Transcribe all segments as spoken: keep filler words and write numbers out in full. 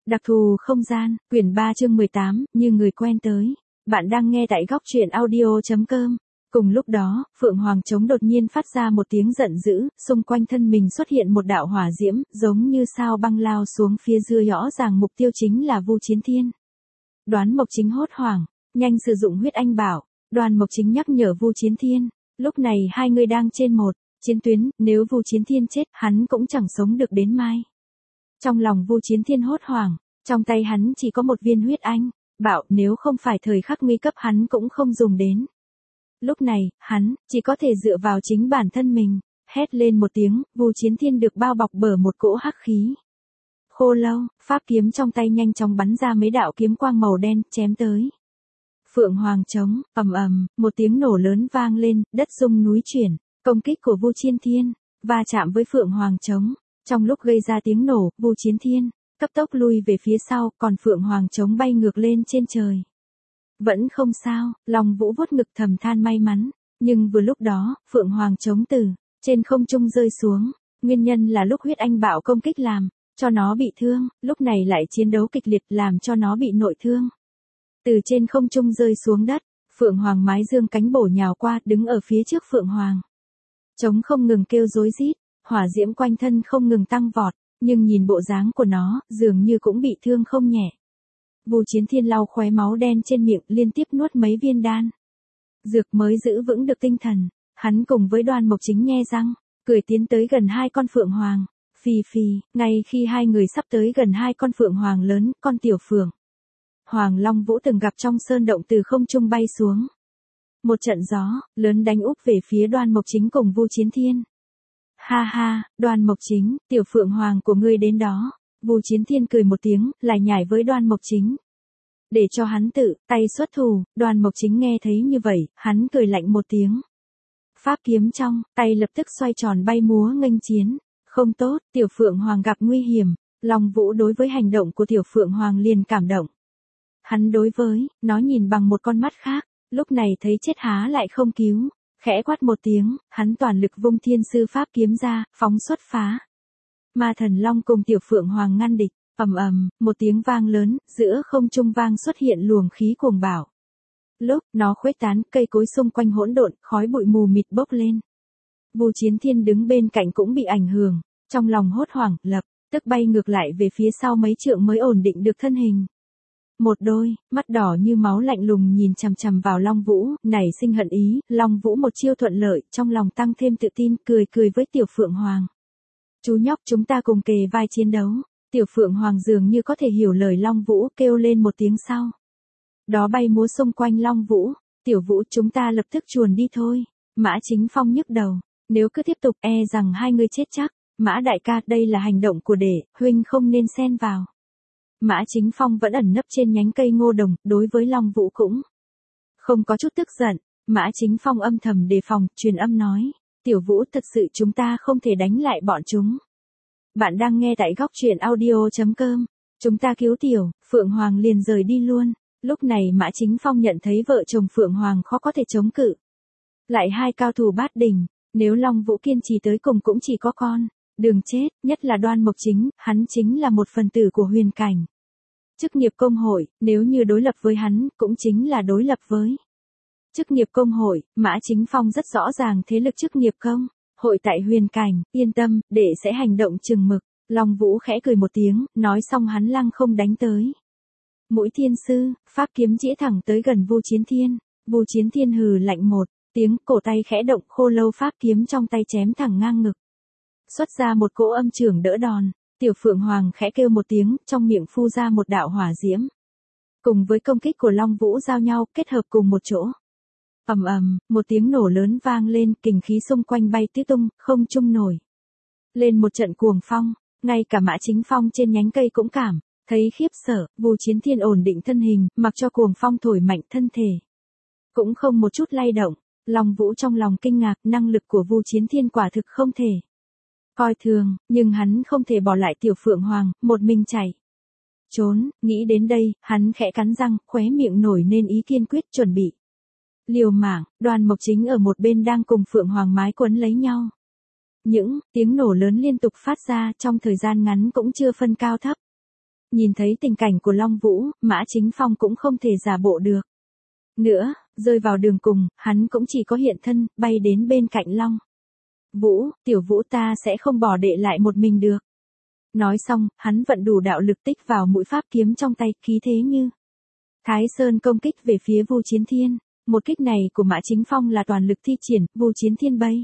Đặc thù không gian, quyển ba chương mười tám, như người quen tới. Bạn đang nghe tại góc truyện audio.com. Cùng lúc đó, Phượng Hoàng Trống đột nhiên phát ra một tiếng giận dữ, xung quanh thân mình xuất hiện một đạo hỏa diễm, giống như sao băng lao xuống phía dưới, rõ ràng mục tiêu chính là Vu Chiến Thiên. Đoán Mộc Chính hốt hoảng, nhanh sử dụng huyết anh bảo. Đoan Mộc Chính nhắc nhở Vu Chiến Thiên, lúc này hai người đang trên một chiến tuyến, nếu Vu Chiến Thiên chết, hắn cũng chẳng sống được đến mai. Trong lòng Vu Chiến Thiên hốt hoảng, trong tay hắn chỉ có một viên huyết anh bảo, nếu không phải thời khắc nguy cấp hắn cũng không dùng đến. Lúc này, hắn chỉ có thể dựa vào chính bản thân mình. Hét lên một tiếng, Vu Chiến Thiên được bao bọc bởi một cỗ hắc khí. Khô lâu, pháp kiếm trong tay nhanh chóng bắn ra mấy đạo kiếm quang màu đen, chém tới. Phượng Hoàng Trống, ầm ầm, một tiếng nổ lớn vang lên, đất rung núi chuyển. Công kích của Vu Chiến Thiên va chạm với Phượng Hoàng Trống. Trong lúc gây ra tiếng nổ, Vu Chiến Thiên cấp tốc lui về phía sau, còn Phượng Hoàng Trống bay ngược lên trên trời. Vẫn không sao, Long Vũ vuốt ngực thầm than may mắn, nhưng vừa lúc đó, Phượng Hoàng Trống từ trên không trung rơi xuống, nguyên nhân là lúc huyết anh bạo công kích làm cho nó bị thương, lúc này lại chiến đấu kịch liệt làm cho nó bị nội thương. Từ trên không trung rơi xuống đất, Phượng Hoàng mái dương cánh bổ nhào qua, đứng ở phía trước Phượng Hoàng Trống không ngừng kêu rối rít, hỏa diễm quanh thân không ngừng tăng vọt, nhưng nhìn bộ dáng của nó, dường như cũng bị thương không nhẹ. Vu Chiến Thiên lau khóe máu đen trên miệng, liên tiếp nuốt mấy viên đan dược mới giữ vững được tinh thần. Hắn cùng với Đoan Mộc Chính nhe răng, cười tiến tới gần hai con phượng hoàng. Phì phì, ngay khi hai người sắp tới gần hai con phượng hoàng lớn, con tiểu phượng Hoàng Long Vũ từng gặp trong sơn động từ không trung bay xuống. Một trận gió lớn đánh úp về phía Đoan Mộc Chính cùng Vu Chiến Thiên. Ha ha, Đoan Mộc Chính, tiểu phượng hoàng của ngươi đến đó. Vu Chiến Thiên cười một tiếng, lại nhảy với Đoan Mộc Chính. Để cho hắn tự tay xuất thủ, Đoan Mộc Chính nghe thấy như vậy, hắn cười lạnh một tiếng. Pháp kiếm trong tay lập tức xoay tròn bay múa nghênh chiến. Không tốt, tiểu phượng hoàng gặp nguy hiểm. Long Vũ đối với hành động của tiểu phượng hoàng liền cảm động. Hắn đối với nó nhìn bằng một con mắt khác, lúc này thấy chết há lại không cứu. Khẽ quát một tiếng, hắn toàn lực vung thiên sư pháp kiếm ra, phóng xuất phá. Ma Thần Long cùng tiểu phượng hoàng ngăn địch, ầm ầm, một tiếng vang lớn, giữa không trung vang xuất hiện luồng khí cuồng bạo. Lúc nó khuếch tán, cây cối xung quanh hỗn độn, khói bụi mù mịt bốc lên. Vu Chiến Thiên đứng bên cạnh cũng bị ảnh hưởng, trong lòng hốt hoảng, lập tức bay ngược lại về phía sau mấy trượng mới ổn định được thân hình. Một đôi mắt đỏ như máu lạnh lùng nhìn chằm chằm vào Long Vũ, nảy sinh hận ý. Long Vũ một chiêu thuận lợi, trong lòng tăng thêm tự tin, cười cười với tiểu phượng hoàng. Chú nhóc, chúng ta cùng kề vai chiến đấu. Tiểu phượng hoàng dường như có thể hiểu lời Long Vũ, kêu lên một tiếng sau. Đó bay múa xung quanh Long Vũ. Tiểu Vũ, chúng ta lập tức chuồn đi thôi. Mã Chính Phong nhức đầu, nếu cứ tiếp tục e rằng hai người chết chắc. Mã đại ca, đây là hành động của đệ, huynh không nên xen vào. Mã Chính Phong vẫn ẩn nấp trên nhánh cây ngô đồng, đối với Long Vũ cũng không có chút tức giận. Mã Chính Phong âm thầm đề phòng, truyền âm nói, tiểu Vũ, thật sự chúng ta không thể đánh lại bọn chúng. Bạn đang nghe tại góc truyện audio.com. Chúng ta cứu tiểu Phượng Hoàng liền rời đi luôn. Lúc này Mã Chính Phong nhận thấy vợ chồng Phượng Hoàng khó có thể chống cự. Lại hai cao thủ bát đỉnh, nếu Long Vũ kiên trì tới cùng cũng chỉ có con đường chết, nhất là Đoan Mộc Chính, hắn chính là một phần tử của huyền cảnh. Chức nghiệp công hội, nếu như đối lập với hắn, cũng chính là đối lập với chức nghiệp công hội. Mã Chính Phong rất rõ ràng thế lực chức nghiệp công hội tại huyền cảnh, yên tâm, đệ sẽ hành động chừng mực. Long Vũ khẽ cười một tiếng, nói xong hắn lăng không đánh tới. Mũi thiên sư, pháp kiếm chĩa thẳng tới gần Vu Chiến Thiên. Vu Chiến Thiên hừ lạnh một tiếng, cổ tay khẽ động, khô lâu pháp kiếm trong tay chém thẳng ngang ngực. Xuất ra một cỗ âm chưởng đỡ đòn. Tiểu Phượng Hoàng khẽ kêu một tiếng, trong miệng phu ra một đạo hỏa diễm. Cùng với công kích của Long Vũ giao nhau, kết hợp cùng một chỗ. Ầm ầm, một tiếng nổ lớn vang lên, kình khí xung quanh bay tứ tung, không trung nổi lên một trận cuồng phong. Ngay cả Mã Chính Phong trên nhánh cây cũng cảm thấy khiếp sợ. Vu Chiến Thiên ổn định thân hình, mặc cho cuồng phong thổi mạnh, thân thể cũng không một chút lay động. Long Vũ trong lòng kinh ngạc, năng lực của Vu Chiến Thiên quả thực không thể coi thường, nhưng hắn không thể bỏ lại tiểu Phượng Hoàng, một mình chạy trốn. Nghĩ đến đây, hắn khẽ cắn răng, khóe miệng nổi nên ý kiên quyết, chuẩn bị liều mạng. Đoan Mộc Chính ở một bên đang cùng Phượng Hoàng mái quấn lấy nhau. Những tiếng nổ lớn liên tục phát ra, trong thời gian ngắn cũng chưa phân cao thấp. Nhìn thấy tình cảnh của Long Vũ, Mã Chính Phong cũng không thể giả bộ được. Nữa, rơi vào đường cùng, hắn cũng chỉ có hiện thân, bay đến bên cạnh Long Vũ, tiểu Vũ ta sẽ không bỏ đệ lại một mình được. Nói xong, hắn vận đủ đạo lực tích vào mũi pháp kiếm trong tay, khí thế như Thái Sơn công kích về phía Vu Chiến Thiên. Một kích này của Mã Chính Phong là toàn lực thi triển, Vu Chiến Thiên bay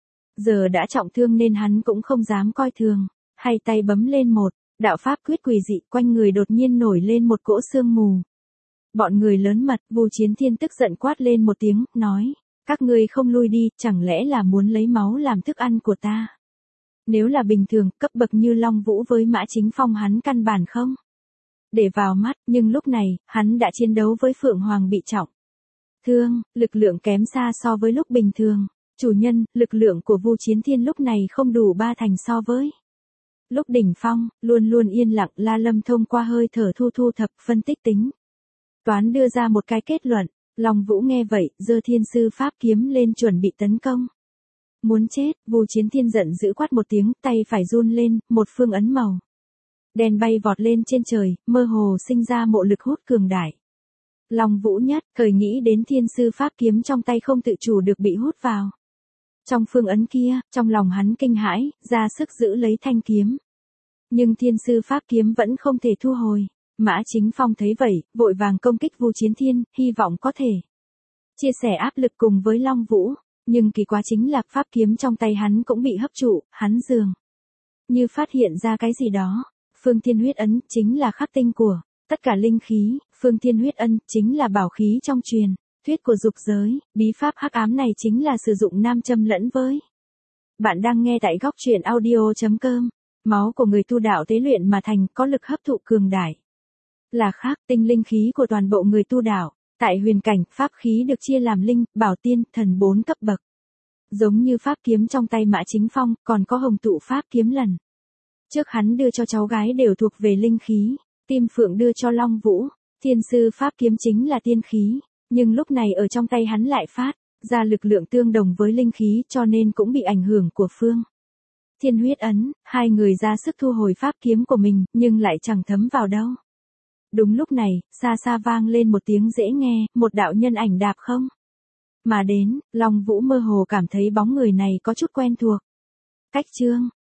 giờ đã trọng thương nên hắn cũng không dám coi thường, hai tay bấm lên một đạo pháp quyết quỷ dị, quanh người đột nhiên nổi lên một cỗ sương mù. Bọn người lớn mật, Vu Chiến Thiên tức giận quát lên một tiếng, nói, các ngươi không lui đi, chẳng lẽ là muốn lấy máu làm thức ăn của ta? Nếu là bình thường, cấp bậc như Long Vũ với Mã Chính Phong hắn căn bản không để vào mắt, nhưng lúc này, hắn đã chiến đấu với Phượng Hoàng bị trọng thương, lực lượng kém xa so với lúc bình thường. Chủ nhân, lực lượng của Vu Chiến Thiên lúc này không đủ ba thành so với lúc đỉnh phong, luôn luôn yên lặng. La Lâm thông qua hơi thở thu thu thập, phân tích tính toán đưa ra một cái kết luận. Long Vũ nghe vậy, giơ thiên sư pháp kiếm lên chuẩn bị tấn công. Muốn chết, Vu Chiến Thiên giận dữ quát một tiếng, tay phải run lên, một phương ấn màu đèn bay vọt lên trên trời, mơ hồ sinh ra mộ lực hút cường đại. Long Vũ nhất thời nghĩ đến thiên sư pháp kiếm trong tay không tự chủ được bị hút vào trong phương ấn kia, trong lòng hắn kinh hãi, ra sức giữ lấy thanh kiếm. Nhưng thiên sư pháp kiếm vẫn không thể thu hồi. Mã Chính Phong thấy vậy, vội vàng công kích Vu Chiến Thiên, hy vọng có thể chia sẻ áp lực cùng với Long Vũ. Nhưng kỳ quá chính là pháp kiếm trong tay hắn cũng bị hấp trụ, hắn dường như phát hiện ra cái gì đó. Phương Thiên Huyết Ấn chính là khắc tinh của tất cả linh khí, Phương Thiên Huyết Ân chính là bảo khí trong truyền thuyết của dục giới, bí pháp hắc ám này chính là sử dụng nam châm lẫn với. Bạn đang nghe tại góc truyện audio.com. Máu của người tu đạo tế luyện mà thành, có lực hấp thụ cường đại. Là khác, tinh linh khí của toàn bộ người tu đạo. Tại huyền cảnh, pháp khí được chia làm linh, bảo tiên, thần bốn cấp bậc. Giống như pháp kiếm trong tay Mã Chính Phong, còn có hồng tụ pháp kiếm lần trước hắn đưa cho cháu gái đều thuộc về linh khí. Tim Phượng đưa cho Long Vũ, thiên sư pháp kiếm chính là tiên khí. Nhưng lúc này ở trong tay hắn lại phát ra lực lượng tương đồng với linh khí, cho nên cũng bị ảnh hưởng của Phương Thiên Huyết Ấn. Hai người ra sức thu hồi pháp kiếm của mình, nhưng lại chẳng thấm vào đâu. Đúng lúc này, xa xa vang lên một tiếng dễ nghe, một đạo nhân ảnh đạp không mà đến. Long Vũ mơ hồ cảm thấy bóng người này có chút quen thuộc. Cách chương